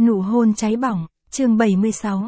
Nụ hôn cháy bỏng, chương 76,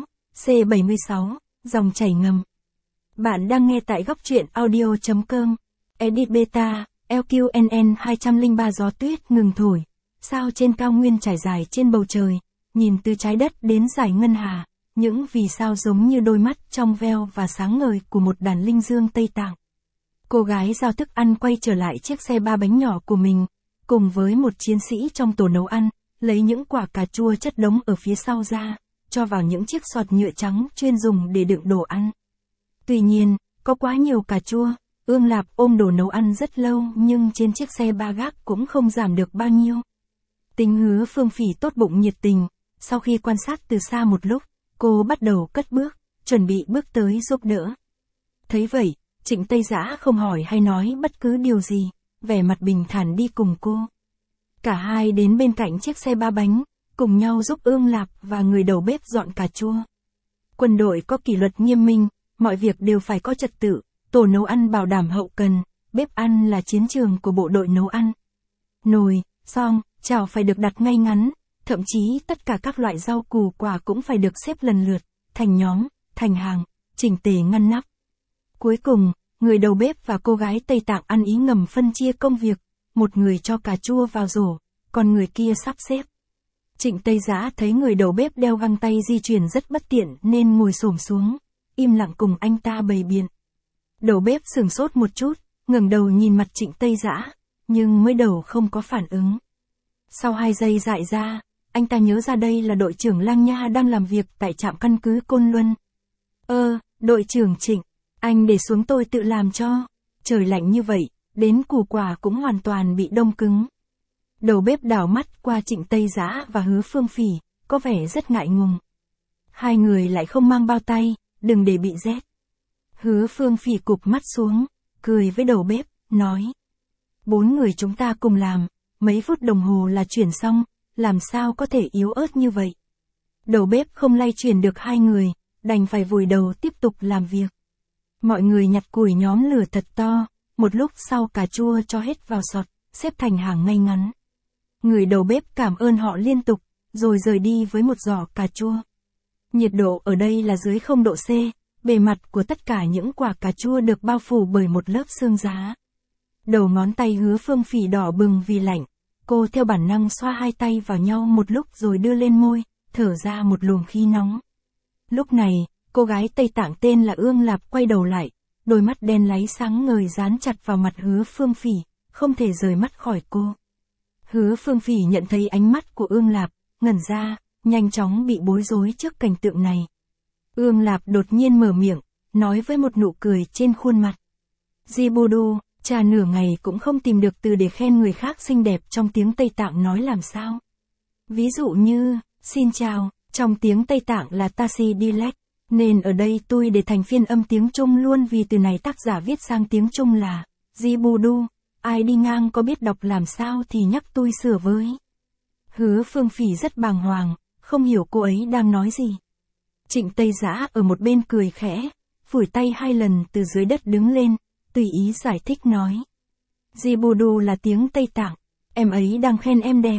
C76, dòng chảy ngầm. Bạn đang nghe tại góc truyện audio.com. Edit Beta, LQNN 203. Gió tuyết ngừng thổi, sao trên cao nguyên trải dài trên bầu trời, nhìn từ trái đất đến dải ngân hà, những vì sao giống như đôi mắt trong veo và sáng ngời của một đàn linh dương Tây Tạng. Cô gái giao thức ăn quay trở lại chiếc xe 3 bánh nhỏ của mình, cùng với một chiến sĩ trong tổ nấu ăn, lấy những quả cà chua chất đống ở phía sau ra, cho vào những chiếc sọt nhựa trắng chuyên dùng để đựng đồ ăn. Tuy nhiên, có quá nhiều cà chua, Ương Lạp ôm đồ nấu ăn rất lâu nhưng trên chiếc xe ba gác cũng không giảm được bao nhiêu. Tính Hứa Phương Phỉ tốt bụng nhiệt tình, sau khi quan sát từ xa một lúc, cô bắt đầu cất bước, chuẩn bị bước tới giúp đỡ. Thấy vậy, Trịnh Tây Dã không hỏi hay nói bất cứ điều gì, vẻ mặt bình thản đi cùng cô. Cả hai đến bên cạnh chiếc xe ba bánh, cùng nhau giúp Ương Lạp và người đầu bếp dọn cà chua. Quân đội có kỷ luật nghiêm minh, mọi việc đều phải có trật tự, tổ nấu ăn bảo đảm hậu cần, bếp ăn là chiến trường của bộ đội nấu ăn. Nồi, xoong, chảo phải được đặt ngay ngắn, thậm chí tất cả các loại rau củ quả cũng phải được xếp lần lượt, thành nhóm, thành hàng, chỉnh tề ngăn nắp. Cuối cùng, người đầu bếp và cô gái Tây Tạng ăn ý ngầm phân chia công việc, một người cho cà chua vào rổ, còn người kia sắp xếp. Trịnh Tây Dã thấy người đầu bếp đeo găng tay di chuyển rất bất tiện nên ngồi xổm xuống, im lặng cùng anh ta bày biện. Đầu bếp sửng sốt một chút, ngẩng đầu nhìn mặt Trịnh Tây Dã, nhưng mới đầu không có phản ứng. Sau 2 giây dại ra, anh ta nhớ ra đây là đội trưởng Lang Nha đang làm việc tại trạm căn cứ Côn Luân. Đội trưởng Trịnh, anh để xuống tôi tự làm cho. Trời lạnh như vậy, đến củ quả cũng hoàn toàn bị đông cứng. Đầu bếp đảo mắt qua Trịnh Tây Dã và Hứa Phương Phỉ, có vẻ rất ngại ngùng. Hai người lại không mang bao tay, đừng để bị rét. Hứa Phương Phỉ cụp mắt xuống, cười với đầu bếp, nói. 4 người chúng ta cùng làm, mấy phút đồng hồ là chuyển xong, làm sao có thể yếu ớt như vậy. Đầu bếp không lay chuyển được 2 người, đành phải vùi đầu tiếp tục làm việc. Mọi người nhặt củi nhóm lửa thật to, một lúc sau cà chua cho hết vào sọt, xếp thành hàng ngay ngắn. Người đầu bếp cảm ơn họ liên tục, rồi rời đi với một giỏ cà chua. Nhiệt độ ở đây là dưới 0 độ C, bề mặt của tất cả những quả cà chua được bao phủ bởi một lớp xương giá. Đầu ngón tay Hứa Phương Phỉ đỏ bừng vì lạnh, cô theo bản năng xoa 2 tay vào nhau một lúc rồi đưa lên môi, thở ra một luồng khí nóng. Lúc này, cô gái Tây Tạng tên là Ương Lạp quay đầu lại, đôi mắt đen láy sáng ngời dán chặt vào mặt Hứa Phương Phỉ, không thể rời mắt khỏi cô. Hứa Phương Phỉ nhận thấy ánh mắt của Ương Lạp, ngẩn ra, nhanh chóng bị bối rối trước cảnh tượng này. Ương Lạp đột nhiên mở miệng, nói với một nụ cười trên khuôn mặt. Jibudu, trà nửa ngày cũng không tìm được từ để khen người khác xinh đẹp trong tiếng Tây Tạng nói làm sao. Ví dụ như, xin chào, trong tiếng Tây Tạng là Tasi Dilek, nên ở đây tôi để thành phiên âm tiếng Trung luôn vì từ này tác giả viết sang tiếng Trung là Jibudu, ai đi ngang có biết đọc làm sao thì nhắc tôi sửa với. Hứa Phương Phỉ rất bàng hoàng, không hiểu cô ấy đang nói gì. Trịnh Tây Dã ở một bên cười khẽ, phủi tay 2 lần từ dưới đất đứng lên, tùy ý giải thích nói. Jibudu là tiếng Tây Tạng, em ấy đang khen em đẹp.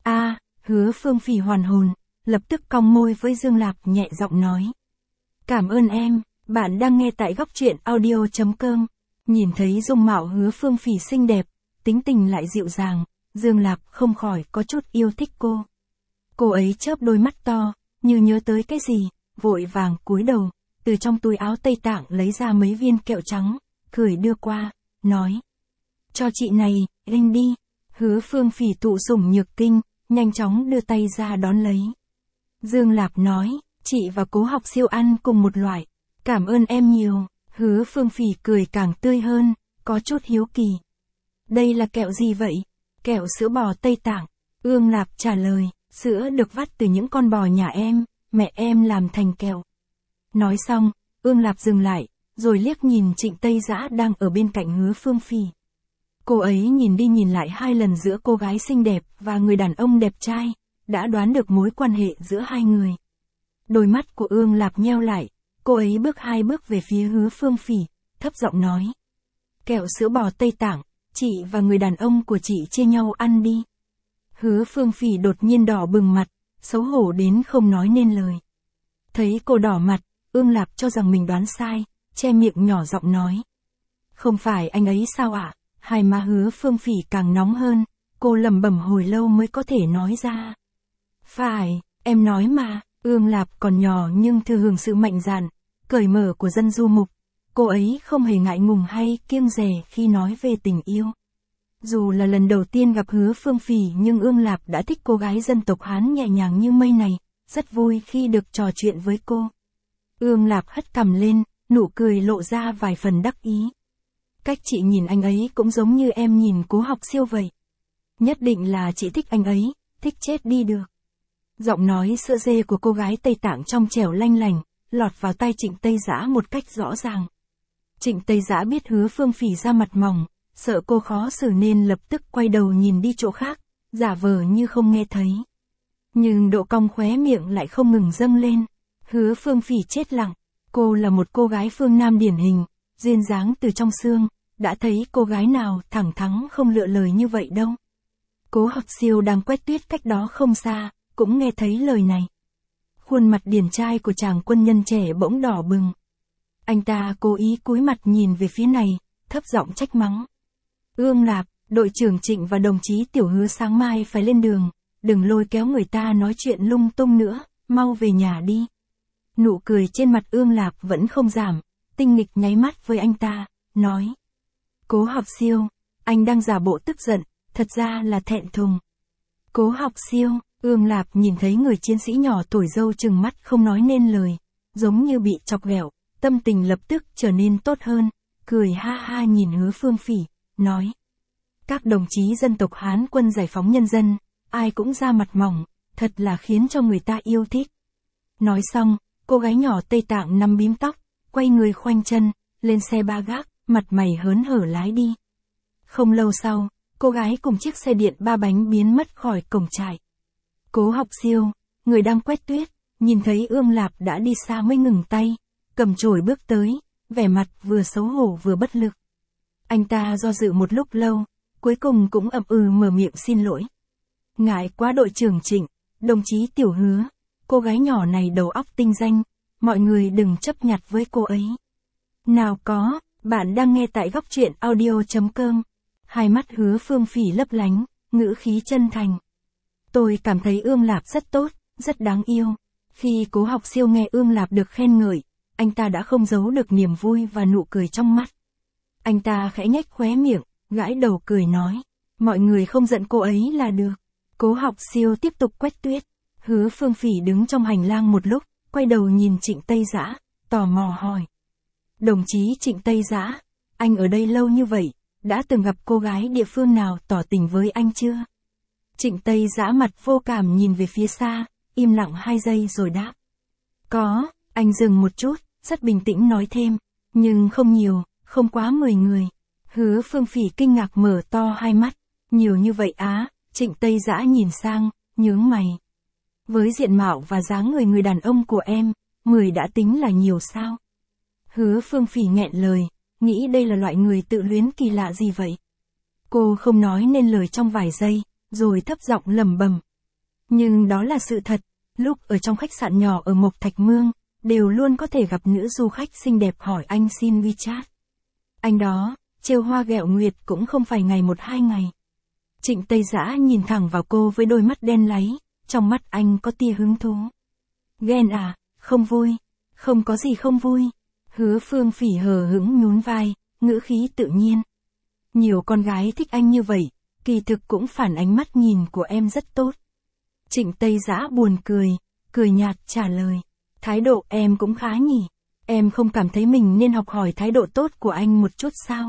Hứa Phương Phỉ hoàn hồn, lập tức cong môi với Dương Lạp nhẹ giọng nói. Cảm ơn em, bạn đang nghe tại góc truyện audio.com. Nhìn thấy dung mạo Hứa Phương Phỉ xinh đẹp, tính tình lại dịu dàng, Dương Lạp không khỏi có chút yêu thích cô. Cô ấy chớp đôi mắt to, như nhớ tới cái gì, vội vàng cúi đầu, từ trong túi áo Tây Tạng lấy ra mấy viên kẹo trắng, cười đưa qua, nói. Cho chị này, anh đi. Hứa Phương Phỉ tụ sủng nhược kinh, nhanh chóng đưa tay ra đón lấy. Dương Lạp nói, chị và Cố Học Siêu ăn cùng một loại. Cảm ơn em nhiều. Hứa Phương Phỉ cười càng tươi hơn, có chút hiếu kỳ. Đây là kẹo gì vậy? Kẹo sữa bò Tây Tạng. Ương Lạp trả lời, sữa được vắt từ những con bò nhà em, mẹ em làm thành kẹo. Nói xong, Ương Lạp dừng lại, rồi liếc nhìn Trịnh Tây Dã đang ở bên cạnh Hứa Phương Phỉ. Cô ấy nhìn đi nhìn lại 2 lần giữa cô gái xinh đẹp và người đàn ông đẹp trai, đã đoán được mối quan hệ giữa 2 người. Đôi mắt của Ương Lạp nheo lại, cô ấy bước 2 bước về phía Hứa Phương Phỉ, thấp giọng nói. Kẹo sữa bò Tây Tạng, chị và người đàn ông của chị chia nhau ăn đi. Hứa Phương Phỉ đột nhiên đỏ bừng mặt, xấu hổ đến không nói nên lời. Thấy cô đỏ mặt, Ương Lạp cho rằng mình đoán sai, che miệng nhỏ giọng nói. Không phải anh ấy sao ạ? Hai má Hứa Phương Phỉ càng nóng hơn, cô lẩm bẩm hồi lâu mới có thể nói ra. Phải, em nói mà, Ương Lạp còn nhỏ nhưng thừa hưởng sự mạnh dạn, cởi mở của dân du mục. Cô ấy không hề ngại ngùng hay kiêng dè khi nói về tình yêu. Dù là lần đầu tiên gặp Hứa Phương Phỉ nhưng Ương Lạp đã thích cô gái dân tộc Hán nhẹ nhàng như mây này, rất vui khi được trò chuyện với cô. Ương Lạp hất cằm lên, nụ cười lộ ra vài phần đắc ý. Cách chị nhìn anh ấy cũng giống như em nhìn Cố Học Siêu vậy. Nhất định là chị thích anh ấy, thích chết đi được. Giọng nói sữa dê của cô gái Tây Tạng trong trẻo lanh lành, lọt vào tai Trịnh Tây Dã một cách rõ ràng. Trịnh Tây Dã biết Hứa Phương Phỉ ra mặt mỏng, sợ cô khó xử nên lập tức quay đầu nhìn đi chỗ khác, giả vờ như không nghe thấy. Nhưng độ cong khóe miệng lại không ngừng dâng lên. Hứa Phương Phỉ chết lặng, cô là một cô gái phương Nam điển hình, duyên dáng từ trong xương, đã thấy cô gái nào thẳng thắn không lựa lời như vậy đâu. Cố Học Siêu đang quét tuyết cách đó không xa, cũng nghe thấy lời này. Khuôn mặt điển trai của chàng quân nhân trẻ bỗng đỏ bừng. Anh ta cố ý cúi mặt nhìn về phía này, thấp giọng trách mắng. Ương Lạp, đội trưởng Trịnh và đồng chí Tiểu Hứa sáng mai phải lên đường, đừng lôi kéo người ta nói chuyện lung tung nữa, mau về nhà đi. Nụ cười trên mặt Ương Lạp vẫn không giảm, tinh nghịch nháy mắt với anh ta, nói. Cố Học Siêu, anh đang giả bộ tức giận, thật ra là thẹn thùng. Cố Học Siêu, Ương Lạp nhìn thấy người chiến sĩ nhỏ tuổi dâu trừng mắt không nói nên lời, giống như bị chọc ghẹo, tâm tình lập tức trở nên tốt hơn, cười ha ha nhìn Hứa Phương Phỉ, nói. Các đồng chí dân tộc Hán quân giải phóng nhân dân, ai cũng ra mặt mỏng, thật là khiến cho người ta yêu thích. Nói xong, cô gái nhỏ Tây Tạng nắm bím tóc, quay người khoanh chân, lên xe ba gác, mặt mày hớn hở lái đi. Không lâu sau, cô gái cùng chiếc xe điện ba bánh biến mất khỏi cổng trại. Cố Học Siêu, người đang quét tuyết, nhìn thấy Ương Lạp đã đi xa mới ngừng tay, cầm chổi bước tới, vẻ mặt vừa xấu hổ vừa bất lực. Anh ta do dự một lúc lâu, cuối cùng cũng ậm ừ mở miệng xin lỗi. Ngại quá đội trưởng Trịnh, đồng chí Tiểu Hứa, cô gái nhỏ này đầu óc tinh danh, mọi người đừng chấp nhặt với cô ấy. Nào có, bạn đang nghe tại góc truyện audio.com. Hai mắt Hứa Phương Phỉ lấp lánh, ngữ khí chân thành. Tôi cảm thấy Ương Lạp rất tốt, rất đáng yêu. Khi Cố Học Siêu nghe Ương Lạp được khen ngợi, anh ta đã không giấu được niềm vui và nụ cười trong mắt. Anh ta khẽ nhếch khóe miệng, gãi đầu cười nói, mọi người không giận cô ấy là được. Cố Học Siêu tiếp tục quét tuyết. Hứa Phương Phỉ đứng trong hành lang một lúc, quay đầu nhìn Trịnh Tây Dã, tò mò hỏi. Đồng chí Trịnh Tây Dã, anh ở đây lâu như vậy, đã từng gặp cô gái địa phương nào tỏ tình với anh chưa? Trịnh Tây Dã mặt vô cảm nhìn về phía xa, im lặng 2 giây rồi đáp. Có, anh dừng một chút, rất bình tĩnh nói thêm, nhưng không nhiều, không quá 10 người. Hứa Phương Phỉ kinh ngạc mở to hai mắt, nhiều như vậy á? Trịnh Tây Dã nhìn sang, nhướng mày. Với diện mạo và dáng người đàn ông của em, 10 đã tính là nhiều sao? Hứa Phương Phỉ nghẹn lời, nghĩ đây là loại người tự luyến kỳ lạ gì vậy? Cô không nói nên lời trong vài giây, rồi thấp giọng lẩm bẩm. Nhưng đó là sự thật, lúc ở trong khách sạn nhỏ ở Mộc Thạch Mương, đều luôn có thể gặp nữ du khách xinh đẹp hỏi anh xin WeChat. Anh đó, trêu hoa ghẹo nguyệt cũng không phải ngày 1-2 ngày. Trịnh Tây Dã nhìn thẳng vào cô với đôi mắt đen láy, trong mắt anh có tia hứng thú. Ghen à, không vui, không có gì không vui. Hứa Phương Phỉ hờ hững nhún vai, ngữ khí tự nhiên. Nhiều con gái thích anh như vậy, kỳ thực cũng phản ánh mắt nhìn của em rất tốt. Trịnh Tây Dã buồn cười nhạt trả lời. Thái độ em cũng khá nhỉ, em không cảm thấy mình nên học hỏi thái độ tốt của anh một chút sao?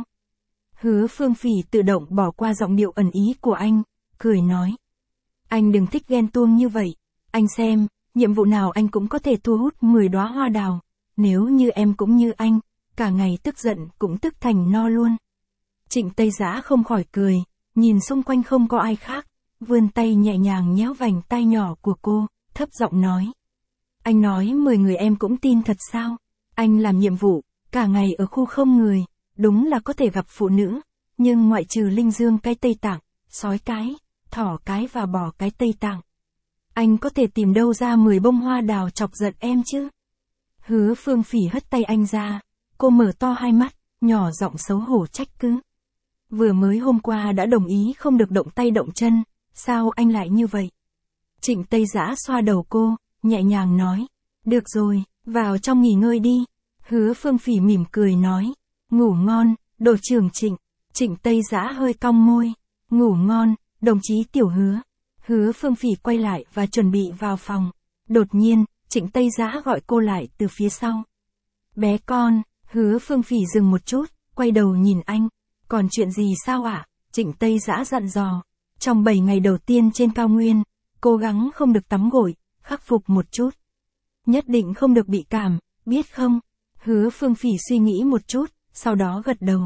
Hứa Phương Phỉ tự động bỏ qua giọng điệu ẩn ý của anh, cười nói. Anh đừng thích ghen tuông như vậy, anh xem, nhiệm vụ nào anh cũng có thể thu hút 10 đóa hoa đào, nếu như em cũng như anh, cả ngày tức giận cũng tức thành no luôn. Trịnh Tây Dã không khỏi cười, nhìn xung quanh không có ai khác, vươn tay nhẹ nhàng nhéo vành tai nhỏ của cô, thấp giọng nói. Anh nói 10 người em cũng tin thật sao? Anh làm nhiệm vụ, cả ngày ở khu không người, đúng là có thể gặp phụ nữ, nhưng ngoại trừ linh dương cái Tây Tạng, sói cái, thỏ cái và bò cái Tây Tạng. Anh có thể tìm đâu ra 10 bông hoa đào chọc giận em chứ? Hứa Phương Phỉ hất tay anh ra. Cô mở to hai mắt, nhỏ giọng xấu hổ trách cứ. Vừa mới hôm qua đã đồng ý không được động tay động chân, sao anh lại như vậy? Trịnh Tây Dã xoa đầu cô, nhẹ nhàng nói. Được rồi, vào trong nghỉ ngơi đi. Hứa Phương Phỉ mỉm cười nói. Ngủ ngon, đội trưởng Trịnh. Trịnh Tây Dã hơi cong môi. Ngủ ngon, đồng chí Tiểu Hứa. Hứa Phương Phỉ quay lại và chuẩn bị vào phòng. Đột nhiên, Trịnh Tây Dã gọi cô lại từ phía sau. Bé con. Hứa Phương Phỉ dừng một chút, quay đầu nhìn anh. Còn chuyện gì sao ạ? Trịnh Tây Dã dặn dò. Trong 7 ngày đầu tiên trên cao nguyên, cố gắng không được tắm gội, khắc phục một chút. Nhất định không được bị cảm, biết không? Hứa Phương Phỉ suy nghĩ một chút, sau đó gật đầu.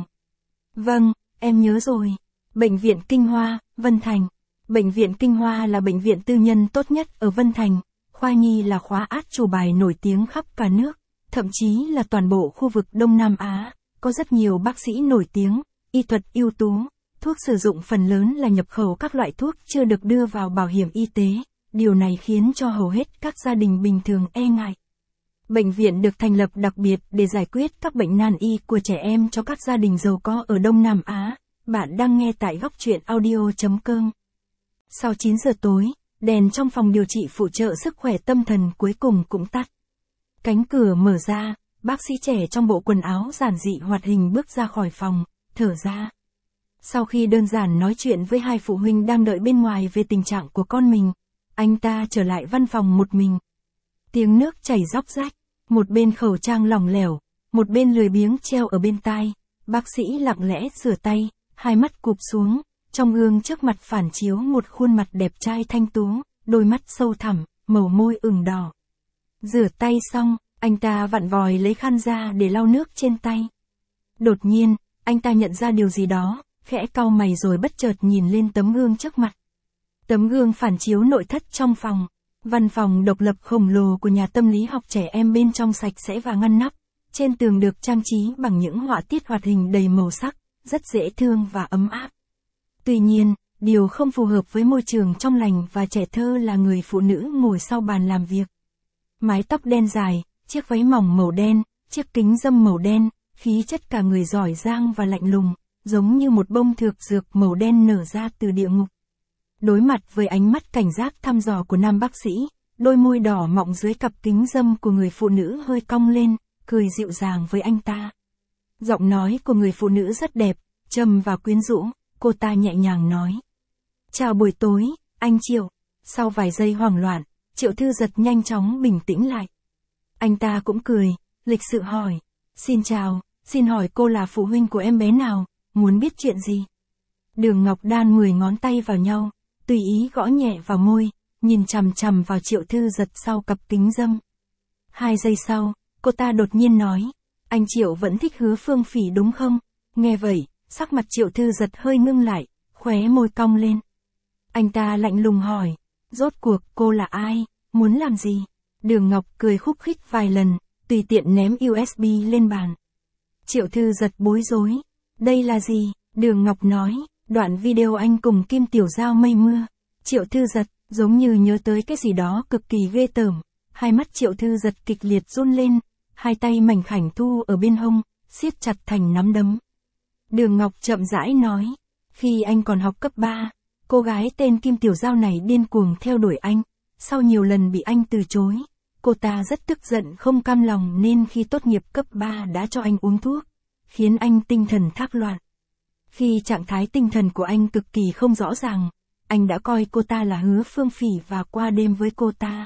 Vâng, em nhớ rồi. Bệnh viện Kinh Hoa, Vân Thành. Bệnh viện Kinh Hoa là bệnh viện tư nhân tốt nhất ở Vân Thành. Khoa nhi là khóa át chủ bài nổi tiếng khắp cả nước, thậm chí là toàn bộ khu vực Đông Nam Á. Có rất nhiều bác sĩ nổi tiếng, y thuật ưu tú. Thuốc sử dụng phần lớn là nhập khẩu các loại thuốc chưa được đưa vào bảo hiểm y tế. Điều này khiến cho hầu hết các gia đình bình thường e ngại. Bệnh viện được thành lập đặc biệt để giải quyết các bệnh nan y của trẻ em cho các gia đình giàu có ở Đông Nam Á. Bạn đang nghe tại góc truyện audio.com. Sau 9 giờ tối, đèn trong phòng điều trị phụ trợ sức khỏe tâm thần cuối cùng cũng tắt. Cánh cửa mở ra, bác sĩ trẻ trong bộ quần áo giản dị hoạt hình bước ra khỏi phòng, thở ra. Sau khi đơn giản nói chuyện với hai phụ huynh đang đợi bên ngoài về tình trạng của con mình, anh ta trở lại văn phòng một mình. Tiếng nước chảy róc rách, một bên khẩu trang lỏng lẻo, một bên lười biếng treo ở bên tai. Bác sĩ lặng lẽ rửa tay, hai mắt cụp xuống, trong gương trước mặt phản chiếu một khuôn mặt đẹp trai thanh tú, đôi mắt sâu thẳm, màu môi ửng đỏ. Rửa tay xong, anh ta vặn vòi lấy khăn ra để lau nước trên tay. Đột nhiên, anh ta nhận ra điều gì đó, khẽ cau mày rồi bất chợt nhìn lên tấm gương trước mặt. Tấm gương phản chiếu nội thất trong phòng. Văn phòng độc lập khổng lồ của nhà tâm lý học trẻ em bên trong sạch sẽ và ngăn nắp. Trên tường được trang trí bằng những họa tiết hoạt hình đầy màu sắc, rất dễ thương và ấm áp. Tuy nhiên, điều không phù hợp với môi trường trong lành và trẻ thơ là người phụ nữ ngồi sau bàn làm việc. Mái tóc đen dài, chiếc váy mỏng màu đen, chiếc kính râm màu đen, khí chất cả người giỏi giang và lạnh lùng, giống như một bông thược dược màu đen nở ra từ địa ngục. Đối mặt với ánh mắt cảnh giác thăm dò của nam bác sĩ, đôi môi đỏ mọng dưới cặp kính râm của người phụ nữ hơi cong lên, cười dịu dàng với anh ta. Giọng nói của người phụ nữ rất đẹp, trầm và quyến rũ, cô ta nhẹ nhàng nói. Chào buổi tối, anh Triệu. Sau vài giây hoảng loạn, Triệu Thư Giật nhanh chóng bình tĩnh lại. Anh ta cũng cười, lịch sự hỏi. Xin chào, xin hỏi cô là phụ huynh của em bé nào, muốn biết chuyện gì? Đường Ngọc đan 10 ngón tay vào nhau, tùy ý gõ nhẹ vào môi, nhìn chằm chằm vào Triệu Thư Giật sau cặp kính râm. 2 giây sau, cô ta đột nhiên nói. Anh Triệu vẫn thích Hứa Phương Phỉ đúng không? Nghe vậy, sắc mặt Triệu Thư Giật hơi ngưng lại, khóe môi cong lên. Anh ta lạnh lùng hỏi. Rốt cuộc cô là ai? Muốn làm gì? Đường Ngọc cười khúc khích vài lần, tùy tiện ném USB lên bàn. Triệu Thư Giật bối rối. Đây là gì? Đường Ngọc nói. Đoạn video anh cùng Kim Tiểu Giao mây mưa. Triệu Thư Giật, giống như nhớ tới cái gì đó cực kỳ ghê tởm. Hai mắt Triệu Thư Giật kịch liệt run lên, hai tay mảnh khảnh thu ở bên hông, siết chặt thành nắm đấm. Đường Ngọc chậm rãi nói. Khi anh còn học cấp 3, cô gái tên Kim Tiểu Giao này điên cuồng theo đuổi anh. Sau nhiều lần bị anh từ chối, cô ta rất tức giận không cam lòng nên khi tốt nghiệp cấp 3 đã cho anh uống thuốc, khiến anh tinh thần thác loạn. Khi trạng thái tinh thần của anh cực kỳ không rõ ràng, anh đã coi cô ta là Hứa Phương Phỉ và qua đêm với cô ta.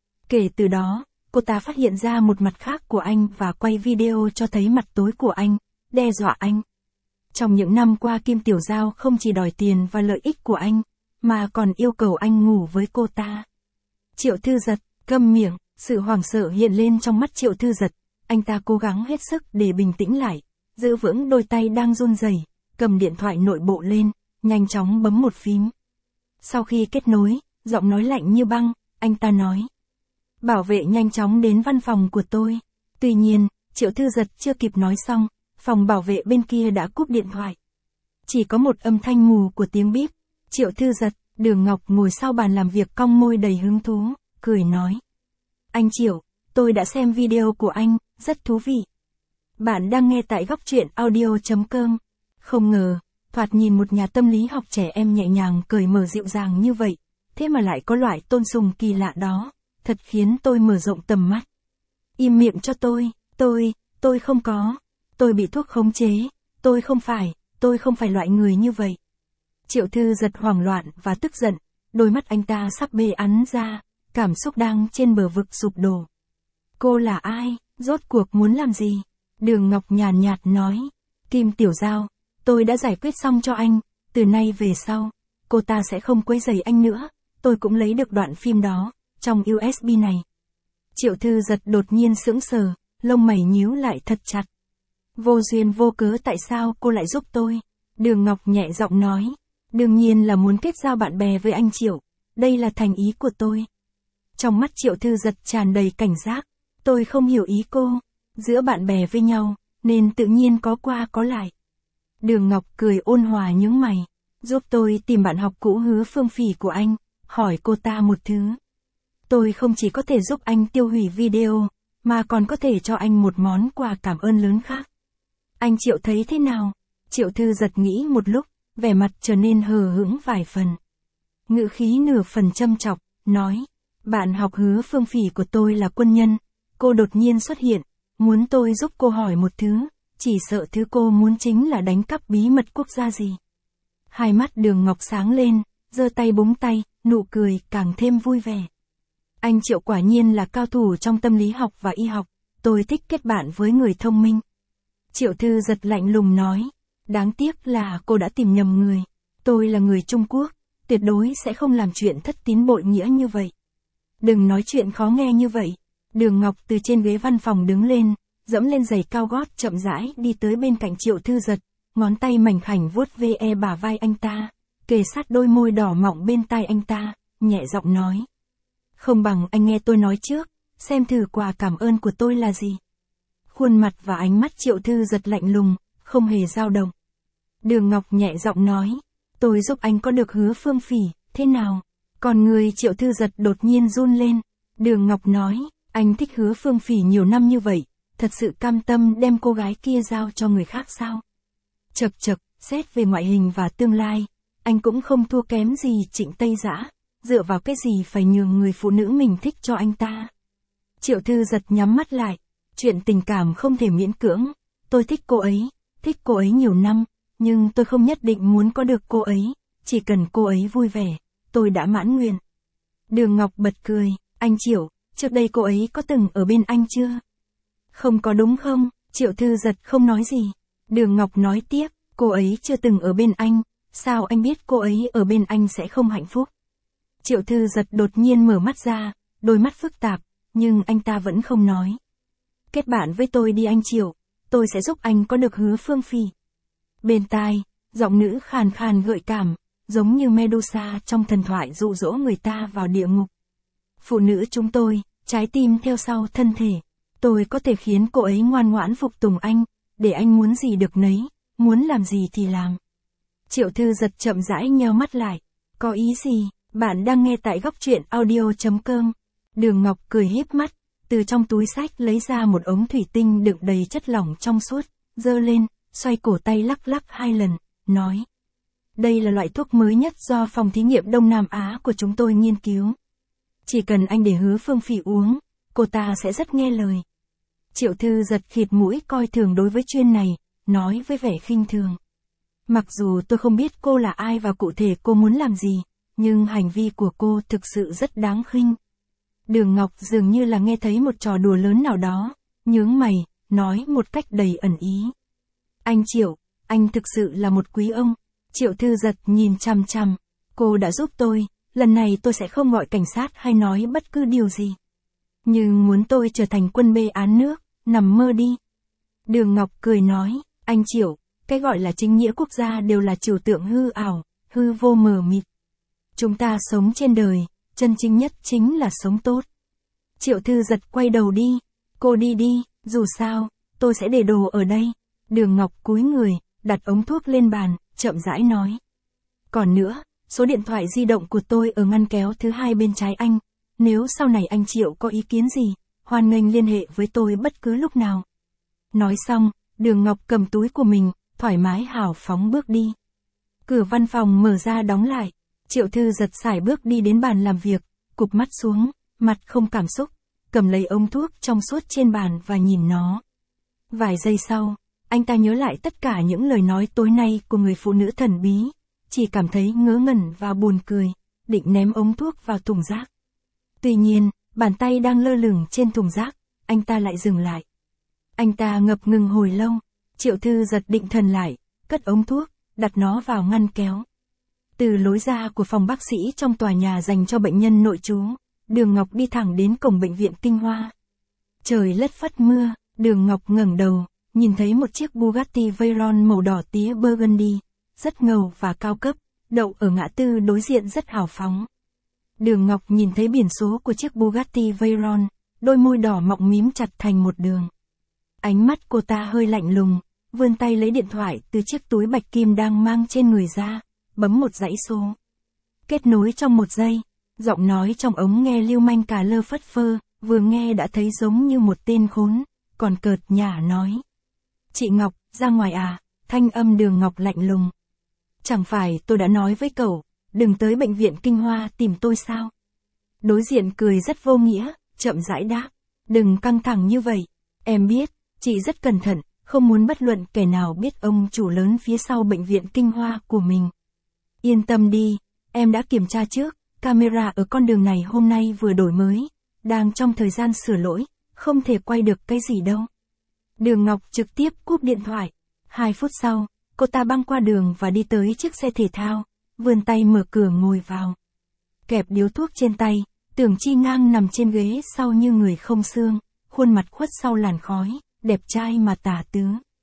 Kể từ đó, cô ta phát hiện ra một mặt khác của anh và quay video cho thấy mặt tối của anh, đe dọa anh. Trong những năm qua Kim Tiểu Giao không chỉ đòi tiền và lợi ích của anh, mà còn yêu cầu anh ngủ với cô ta. Triệu Thư Giật, câm miệng, sự hoảng sợ hiện lên trong mắt Triệu Thư Giật, anh ta cố gắng hết sức để bình tĩnh lại, giữ vững đôi tay đang run rẩy, cầm điện thoại nội bộ lên, nhanh chóng bấm một phím. Sau khi kết nối, giọng nói lạnh như băng, anh ta nói. Bảo vệ nhanh chóng đến văn phòng của tôi. Tuy nhiên, Triệu Thư Giật chưa kịp nói xong, phòng bảo vệ bên kia đã cúp điện thoại. Chỉ có một âm thanh mù của tiếng bíp. Triệu Thư Giật, Đường Ngọc ngồi sau bàn làm việc cong môi đầy hứng thú, cười nói. Anh Triệu, tôi đã xem video của anh, rất thú vị. Bạn đang nghe tại góc truyện audio.com. Không ngờ, thoạt nhìn một nhà tâm lý học trẻ em nhẹ nhàng cởi mở dịu dàng như vậy, thế mà lại có loại tôn sùng kỳ lạ đó, thật khiến tôi mở rộng tầm mắt. Im miệng cho tôi không có, tôi bị thuốc khống chế, tôi không phải loại người như vậy. Triệu Thư Giật hoảng loạn và tức giận, đôi mắt anh ta sắp bê ắn ra, cảm xúc đang trên bờ vực sụp đổ. Cô là ai, rốt cuộc muốn làm gì? Đường Ngọc nhàn nhạt nói. Kim Tiểu Giao, tôi đã giải quyết xong cho anh, từ nay về sau, cô ta sẽ không quấy rầy anh nữa, tôi cũng lấy được đoạn phim đó, trong USB này. Triệu Thư Giật đột nhiên sững sờ, lông mày nhíu lại thật chặt. Vô duyên vô cớ tại sao cô lại giúp tôi? Đường Ngọc nhẹ giọng nói. Đương nhiên là muốn kết giao bạn bè với anh Triệu, đây là thành ý của tôi. Trong mắt Triệu Thư Giật tràn đầy cảnh giác, tôi không hiểu ý cô, giữa bạn bè với nhau, nên tự nhiên có qua có lại. Đường Ngọc cười ôn hòa nhướng mày, giúp tôi tìm bạn học cũ Hứa Phương Phỉ của anh, hỏi cô ta một thứ. Tôi không chỉ có thể giúp anh tiêu hủy video, mà còn có thể cho anh một món quà cảm ơn lớn khác. Anh Triệu thấy thế nào? Triệu Thư Giật nghĩ một lúc, vẻ mặt trở nên hờ hững vài phần. Ngữ khí nửa phần châm chọc, nói, bạn học Hứa Phương Phỉ của tôi là quân nhân, cô đột nhiên xuất hiện, muốn tôi giúp cô hỏi một thứ, chỉ sợ thứ cô muốn chính là đánh cắp bí mật quốc gia gì. Hai mắt Đường Ngọc sáng lên, giơ tay búng tay, nụ cười càng thêm vui vẻ. Anh Triệu quả nhiên là cao thủ trong tâm lý học và y học, tôi thích kết bạn với người thông minh. Triệu Thư Giật lạnh lùng nói, đáng tiếc là cô đã tìm nhầm người, tôi là người Trung Quốc, tuyệt đối sẽ không làm chuyện thất tín bội nghĩa như vậy. Đừng nói chuyện khó nghe như vậy. Đường Ngọc từ trên ghế văn phòng đứng lên, dẫm lên giày cao gót chậm rãi đi tới bên cạnh Triệu Thư Giật, ngón tay mảnh khảnh vuốt ve bả vai anh ta, kề sát đôi môi đỏ mọng bên tai anh ta, nhẹ giọng nói. Không bằng anh nghe tôi nói trước, xem thử quà cảm ơn của tôi là gì. Khuôn mặt và ánh mắt Triệu Thư Giật lạnh lùng, không hề dao động. Đường Ngọc nhẹ giọng nói, tôi giúp anh có được Hứa Phương Phỉ, thế nào? Còn người Triệu Thư Giật đột nhiên run lên. Đường Ngọc nói, anh thích Hứa Phương Phỉ nhiều năm như vậy, thật sự cam tâm đem cô gái kia giao cho người khác sao? Chậc, xét về ngoại hình và tương lai, anh cũng không thua kém gì Trịnh Tây Dã, dựa vào cái gì phải nhường người phụ nữ mình thích cho anh ta? Triệu Thư Giật nhắm mắt lại, chuyện tình cảm không thể miễn cưỡng, tôi thích cô ấy nhiều năm, nhưng tôi không nhất định muốn có được cô ấy, chỉ cần cô ấy vui vẻ, tôi đã mãn nguyện. Đường Ngọc bật cười, anh Triệu, trước đây cô ấy có từng ở bên anh chưa? Không có đúng không? Triệu Thư Giật không nói gì. Đường Ngọc nói tiếp, cô ấy chưa từng ở bên anh, sao anh biết cô ấy ở bên anh sẽ không hạnh phúc? Triệu Thư Giật đột nhiên mở mắt ra, đôi mắt phức tạp, nhưng anh ta vẫn không nói. Kết bạn với tôi đi anh Triệu, tôi sẽ giúp anh có được Hứa Phương Phỉ. Bên tai, giọng nữ khàn khàn gợi cảm, giống như Medusa trong thần thoại dụ dỗ người ta vào địa ngục. Phụ nữ chúng tôi, trái tim theo sau thân thể, tôi có thể khiến cô ấy ngoan ngoãn phục tùng anh, để anh muốn gì được nấy, muốn làm gì thì làm. Triệu Thư Giật chậm rãi nheo mắt lại, có ý gì? Bạn đang nghe tại góc truyện audio.com. Đường Ngọc cười híp mắt, từ trong túi xách lấy ra một ống thủy tinh đựng đầy chất lỏng trong suốt, giơ lên, xoay cổ tay lắc lắc 2 lần, nói. Đây là loại thuốc mới nhất do phòng thí nghiệm Đông Nam Á của chúng tôi nghiên cứu. Chỉ cần anh để Hứa Phương Phỉ uống, cô ta sẽ rất nghe lời. Triệu Thư Giật khịt mũi coi thường đối với chuyên này, nói với vẻ khinh thường. Mặc dù tôi không biết cô là ai và cụ thể cô muốn làm gì, nhưng hành vi của cô thực sự rất đáng khinh. Đường Ngọc dường như là nghe thấy một trò đùa lớn nào đó, nhướng mày, nói một cách đầy ẩn ý. Anh Triệu, anh thực sự là một quý ông. Triệu Thư Giật nhìn chằm chằm, cô đã giúp tôi, lần này tôi sẽ không gọi cảnh sát hay nói bất cứ điều gì. Nhưng muốn tôi trở thành quân bê án nước, nằm mơ đi. Đường Ngọc cười nói, anh Triệu, cái gọi là chính nghĩa quốc gia đều là trừu tượng hư ảo, hư vô mờ mịt. Chúng ta sống trên đời, chân chính nhất chính là sống tốt. Triệu Thư Giật quay đầu đi, cô đi đi, dù sao, tôi sẽ để đồ ở đây. Đường Ngọc cúi người, đặt ống thuốc lên bàn, chậm rãi nói. Còn nữa, số điện thoại di động của tôi ở ngăn kéo thứ hai bên trái anh. Nếu sau này anh Triệu có ý kiến gì, hoan nghênh liên hệ với tôi bất cứ lúc nào. Nói xong, Đường Ngọc cầm túi của mình, thoải mái hào phóng bước đi. Cửa văn phòng mở ra đóng lại. Triệu Thư giật sải bước đi đến bàn làm việc, cụp mắt xuống, mặt không cảm xúc, cầm lấy ống thuốc trong suốt trên bàn và nhìn nó. Vài giây sau, anh ta nhớ lại tất cả những lời nói tối nay của người phụ nữ thần bí, chỉ cảm thấy ngớ ngẩn và buồn cười, định ném ống thuốc vào thùng rác. Tuy nhiên, bàn tay đang lơ lửng trên thùng rác, anh ta lại dừng lại. Anh ta ngập ngừng hồi lâu, Triệu Thư giật định thần lại, cất ống thuốc, đặt nó vào ngăn kéo. Từ lối ra của phòng bác sĩ trong tòa nhà dành cho bệnh nhân nội trú, Đường Ngọc đi thẳng đến cổng bệnh viện Kinh Hoa. Trời lất phất mưa, Đường Ngọc ngẩng đầu, nhìn thấy một chiếc Bugatti Veyron màu đỏ tía burgundy, rất ngầu và cao cấp, đậu ở ngã tư đối diện rất hào phóng. Đường Ngọc nhìn thấy biển số của chiếc Bugatti Veyron, đôi môi đỏ mọng mím chặt thành một đường. Ánh mắt cô ta hơi lạnh lùng, vươn tay lấy điện thoại từ chiếc túi bạch kim đang mang trên người ra, bấm một dãy số. Kết nối trong một giây, giọng nói trong ống nghe lưu manh cà lơ phất phơ, vừa nghe đã thấy giống như một tên khốn, còn cợt nhả nói. Chị Ngọc, ra ngoài à, thanh âm Đường Ngọc lạnh lùng. Chẳng phải tôi đã nói với cậu, đừng tới bệnh viện Kinh Hoa tìm tôi sao? Đối diện cười rất vô nghĩa, chậm rãi đáp, đừng căng thẳng như vậy, em biết, chị rất cẩn thận, không muốn bất luận kẻ nào biết ông chủ lớn phía sau bệnh viện Kinh Hoa của mình. Yên tâm đi, em đã kiểm tra trước, camera ở con đường này hôm nay vừa đổi mới, đang trong thời gian sửa lỗi, không thể quay được cái gì đâu. Đường Ngọc trực tiếp cúp điện thoại. 2 phút sau, cô ta băng qua đường và đi tới chiếc xe thể thao, vươn tay mở cửa ngồi vào. Kẹp điếu thuốc trên tay, Tưởng Chi Ngang nằm trên ghế sau như người không xương, khuôn mặt khuất sau làn khói, đẹp trai mà tả tứ.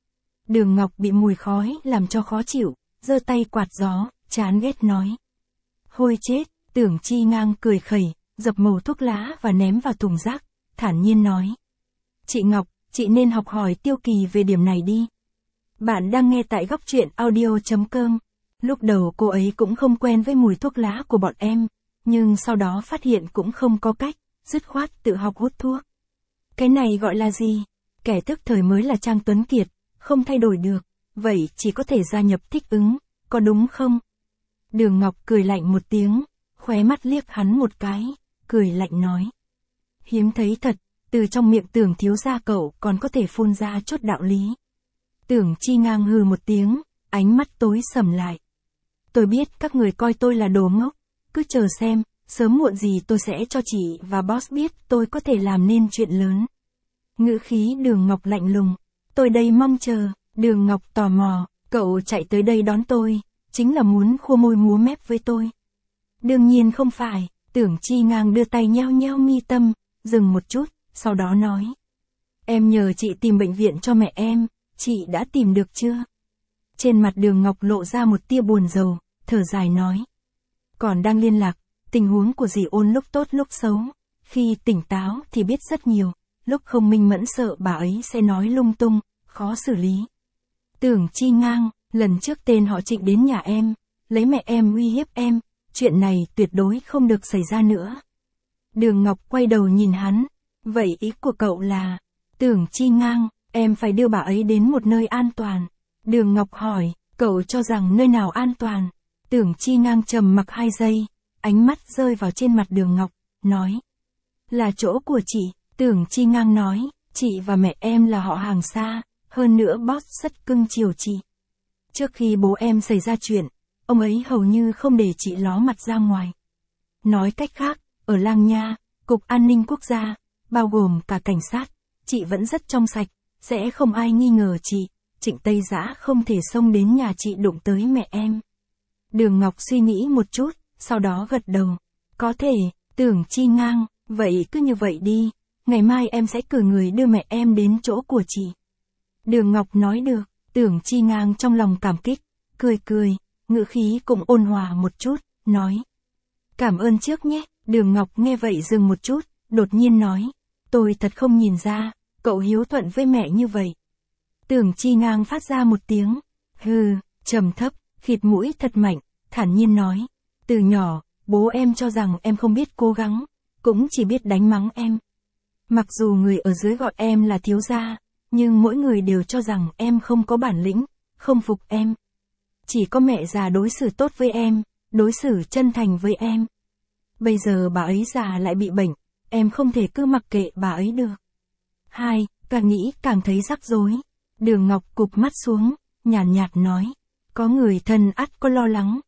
Đường Ngọc bị mùi khói làm cho khó chịu, giơ tay quạt gió, chán ghét nói. Hôi chết, Tưởng Chi Ngang cười khẩy, dập mẩu thuốc lá và ném vào thùng rác, thản nhiên nói. Chị Ngọc, chị nên học hỏi Tiêu Kỳ về điểm này đi. Bạn đang nghe tại góc truyện audio.com. Lúc đầu cô ấy cũng không quen với mùi thuốc lá của bọn em, nhưng sau đó phát hiện cũng không có cách, dứt khoát tự học hút thuốc. Cái này gọi là gì? Kẻ thức thời mới là Trang Tuấn Kiệt, không thay đổi được, vậy chỉ có thể gia nhập thích ứng, có đúng không? Đường Ngọc cười lạnh một tiếng, khóe mắt liếc hắn một cái, cười lạnh nói. Hiếm thấy thật, từ trong miệng Tưởng thiếu gia cậu còn có thể phun ra chút đạo lý. Tưởng Chi Ngang hừ một tiếng, ánh mắt tối sầm lại. Tôi biết các người coi tôi là đồ ngốc, cứ chờ xem, sớm muộn gì tôi sẽ cho chị và boss biết tôi có thể làm nên chuyện lớn. Ngữ khí Đường Ngọc lạnh lùng, tôi đây mong chờ. Đường Ngọc tò mò, cậu chạy tới đây đón tôi, chính là muốn khua môi múa mép với tôi. Đương nhiên không phải, Tưởng Chi Ngang đưa tay nheo nheo mi tâm, dừng một chút, sau đó nói. Em nhờ chị tìm bệnh viện cho mẹ em, chị đã tìm được chưa? Trên mặt Đường Ngọc lộ ra một tia buồn rầu, thở dài nói. Còn đang liên lạc, tình huống của dì Ôn lúc tốt lúc xấu, khi tỉnh táo thì biết rất nhiều, lúc không minh mẫn sợ bà ấy sẽ nói lung tung, khó xử lý. Tưởng Chi Ngang, lần trước tên họ Trịnh đến nhà em, lấy mẹ em uy hiếp em, chuyện này tuyệt đối không được xảy ra nữa. Đường Ngọc quay đầu nhìn hắn, vậy ý của cậu là, Tưởng Chi Ngang, em phải đưa bà ấy đến một nơi an toàn. Đường Ngọc hỏi, cậu cho rằng nơi nào an toàn? Tưởng Chi Ngang trầm mặc 2 giây, ánh mắt rơi vào trên mặt Đường Ngọc, nói. Là chỗ của chị. Tưởng Chi Ngang nói, chị và mẹ em là họ hàng xa, hơn nữa boss rất cưng chiều chị. Trước khi bố em xảy ra chuyện, ông ấy hầu như không để chị ló mặt ra ngoài. Nói cách khác, ở Lang Nha, Cục An ninh Quốc gia, bao gồm cả cảnh sát, chị vẫn rất trong sạch, sẽ không ai nghi ngờ chị. Trịnh Tây Dã không thể xông đến nhà chị đụng tới mẹ em. Đường Ngọc suy nghĩ một chút, sau đó gật đầu. Có thể, Tưởng Chi Ngang, vậy cứ như vậy đi, ngày mai em sẽ cử người đưa mẹ em đến chỗ của chị. Đường Ngọc nói được, Tưởng Chi Ngang trong lòng cảm kích, cười cười, ngữ khí cũng ôn hòa một chút, nói. Cảm ơn trước nhé. Đường Ngọc nghe vậy dừng một chút, đột nhiên nói. Tôi thật không nhìn ra, cậu hiếu thuận với mẹ như vậy. Tưởng Chi Ngang phát ra một tiếng, hừ, trầm thấp, khịt mũi thật mạnh, thản nhiên nói. Từ nhỏ, bố em cho rằng em không biết cố gắng, cũng chỉ biết đánh mắng em. Mặc dù người ở dưới gọi em là thiếu gia, nhưng mỗi người đều cho rằng em không có bản lĩnh, không phục em. Chỉ có mẹ già đối xử tốt với em, đối xử chân thành với em. Bây giờ bà ấy già lại bị bệnh, em không thể cứ mặc kệ bà ấy được. 2. Càng nghĩ càng thấy rắc rối. Đường Ngọc cụp mắt xuống, nhàn nhạt nói. Có người thân ắt có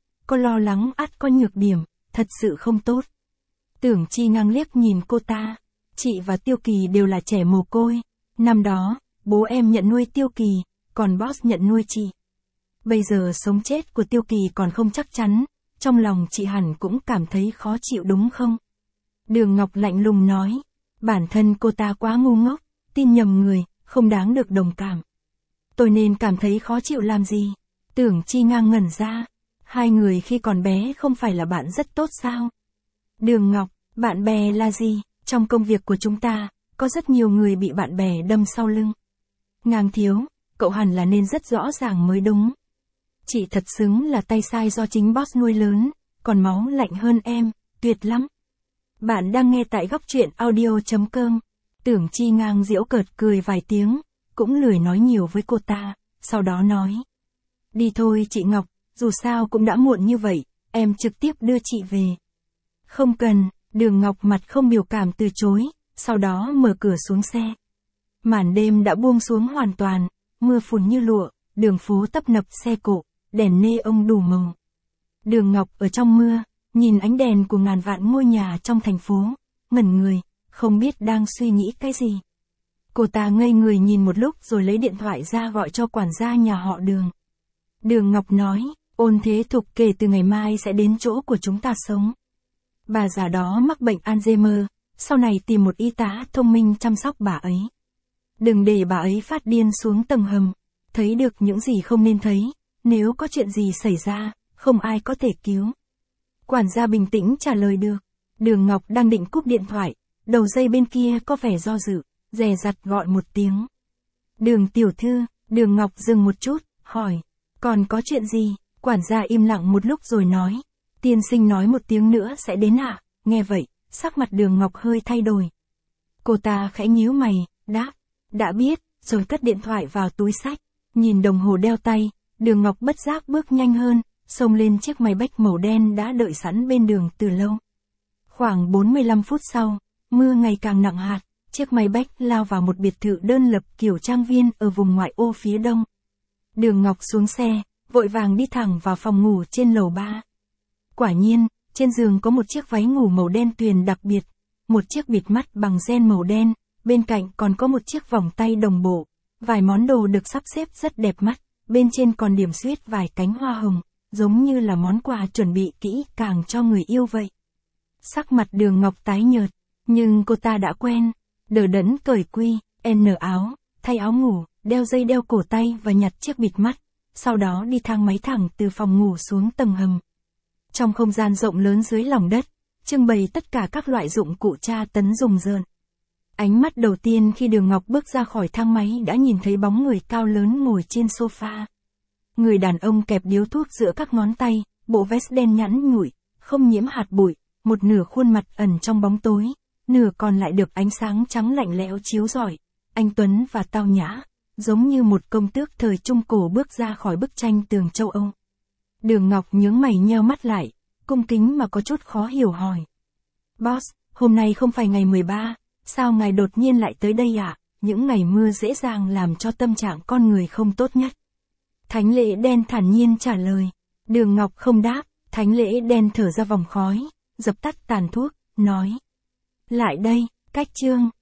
lo lắng ắt có nhược điểm, thật sự không tốt. Tưởng Chi ngang liếc nhìn cô ta. Chị và Tiêu Kỳ đều là trẻ mồ côi. Năm đó, bố em nhận nuôi Tiêu Kỳ, còn boss nhận nuôi chị. Bây giờ sống chết của Tiêu Kỳ còn không chắc chắn, trong lòng chị hẳn cũng cảm thấy khó chịu đúng không? Đường Ngọc lạnh lùng nói. Bản thân cô ta quá ngu ngốc, tin nhầm người, không đáng được đồng cảm. Tôi nên cảm thấy khó chịu làm gì? Tưởng Chi ngang ngẩn ra. Hai người khi còn bé không phải là bạn rất tốt sao? Đường Ngọc, bạn bè là gì? Trong công việc của chúng ta, có rất nhiều người bị bạn bè đâm sau lưng. Ngang thiếu, cậu hẳn là nên rất rõ ràng mới đúng. Chị thật xứng là tay sai do chính boss nuôi lớn, còn máu lạnh hơn em, tuyệt lắm. Bạn đang nghe tại góc truyện audio.com. Tưởng Chi ngang giễu cợt cười vài tiếng, cũng lười nói nhiều với cô ta, sau đó nói. Đi thôi chị Ngọc, dù sao cũng đã muộn như vậy, em trực tiếp đưa chị về. Không cần, Đường Ngọc mặt không biểu cảm từ chối, sau đó mở cửa xuống xe. Màn đêm đã buông xuống hoàn toàn, mưa phùn như lụa, đường phố tấp nập xe cộ, đèn neon đủ màu. Đường Ngọc ở trong mưa, nhìn ánh đèn của ngàn vạn ngôi nhà trong thành phố, ngẩn người, không biết đang suy nghĩ cái gì. Cô ta ngây người nhìn một lúc rồi lấy điện thoại ra gọi cho quản gia nhà họ Đường. Đường Ngọc nói, Ôn Thế Thục kể từ ngày mai sẽ đến chỗ của chúng ta sống. Bà già đó mắc bệnh Alzheimer, sau này tìm một y tá thông minh chăm sóc bà ấy. Đừng để bà ấy phát điên xuống tầng hầm, thấy được những gì không nên thấy, nếu có chuyện gì xảy ra, không ai có thể cứu. Quản gia bình tĩnh trả lời được. Đường Ngọc đang định cúp điện thoại, đầu dây bên kia có vẻ do dự, dè dặt gọi một tiếng. Đường tiểu thư, Đường Ngọc dừng một chút, hỏi, còn có chuyện gì? Quản gia im lặng một lúc rồi nói, tiên sinh nói một tiếng nữa sẽ đến ạ. Nghe vậy, sắc mặt Đường Ngọc hơi thay đổi. Cô ta khẽ nhíu mày, đáp, đã biết, rồi cất điện thoại vào túi xách. Nhìn đồng hồ đeo tay, Đường Ngọc bất giác bước nhanh hơn, xông lên chiếc máy bách màu đen đã đợi sẵn bên đường từ lâu. Khoảng 45 phút sau, mưa ngày càng nặng hạt, chiếc máy bách lao vào một biệt thự đơn lập kiểu trang viên ở vùng ngoại ô phía đông. Đường Ngọc xuống xe, vội vàng đi thẳng vào phòng ngủ trên lầu 3. Quả nhiên, trên giường có một chiếc váy ngủ màu đen tuyền đặc biệt, một chiếc bịt mắt bằng ren màu đen, bên cạnh còn có một chiếc vòng tay đồng bộ, vài món đồ được sắp xếp rất đẹp mắt, bên trên còn điểm xuyết vài cánh hoa hồng, giống như là món quà chuẩn bị kỹ càng cho người yêu vậy. Sắc mặt Đường Ngọc tái nhợt, nhưng cô ta đã quen, đờ đẫn cởi quy, áo, thay áo ngủ, đeo dây đeo cổ tay và nhặt chiếc bịt mắt, sau đó đi thang máy thẳng từ phòng ngủ xuống tầng hầm. Trong không gian rộng lớn dưới lòng đất, trưng bày tất cả các loại dụng cụ tra tấn rùng rợn. Ánh mắt đầu tiên khi Đường Ngọc bước ra khỏi thang máy đã nhìn thấy bóng người cao lớn ngồi trên sofa. Người đàn ông kẹp điếu thuốc giữa các ngón tay, bộ vest đen nhẵn nhụi, không nhiễm hạt bụi, một nửa khuôn mặt ẩn trong bóng tối, nửa còn lại được ánh sáng trắng lạnh lẽo chiếu rọi, anh tuấn và tao nhã, giống như một công tước thời Trung Cổ bước ra khỏi bức tranh tường châu Âu. Đường Ngọc nhướng mày nheo mắt lại, cung kính mà có chút khó hiểu hỏi. Boss, hôm nay không phải ngày 13, sao ngài đột nhiên lại tới đây ạ? Những ngày mưa dễ dàng làm cho tâm trạng con người không tốt nhất. Thánh lễ đen thản nhiên trả lời. Đường Ngọc không đáp, thánh lễ đen thở ra vòng khói, dập tắt tàn thuốc, nói. Lại đây, cách chương.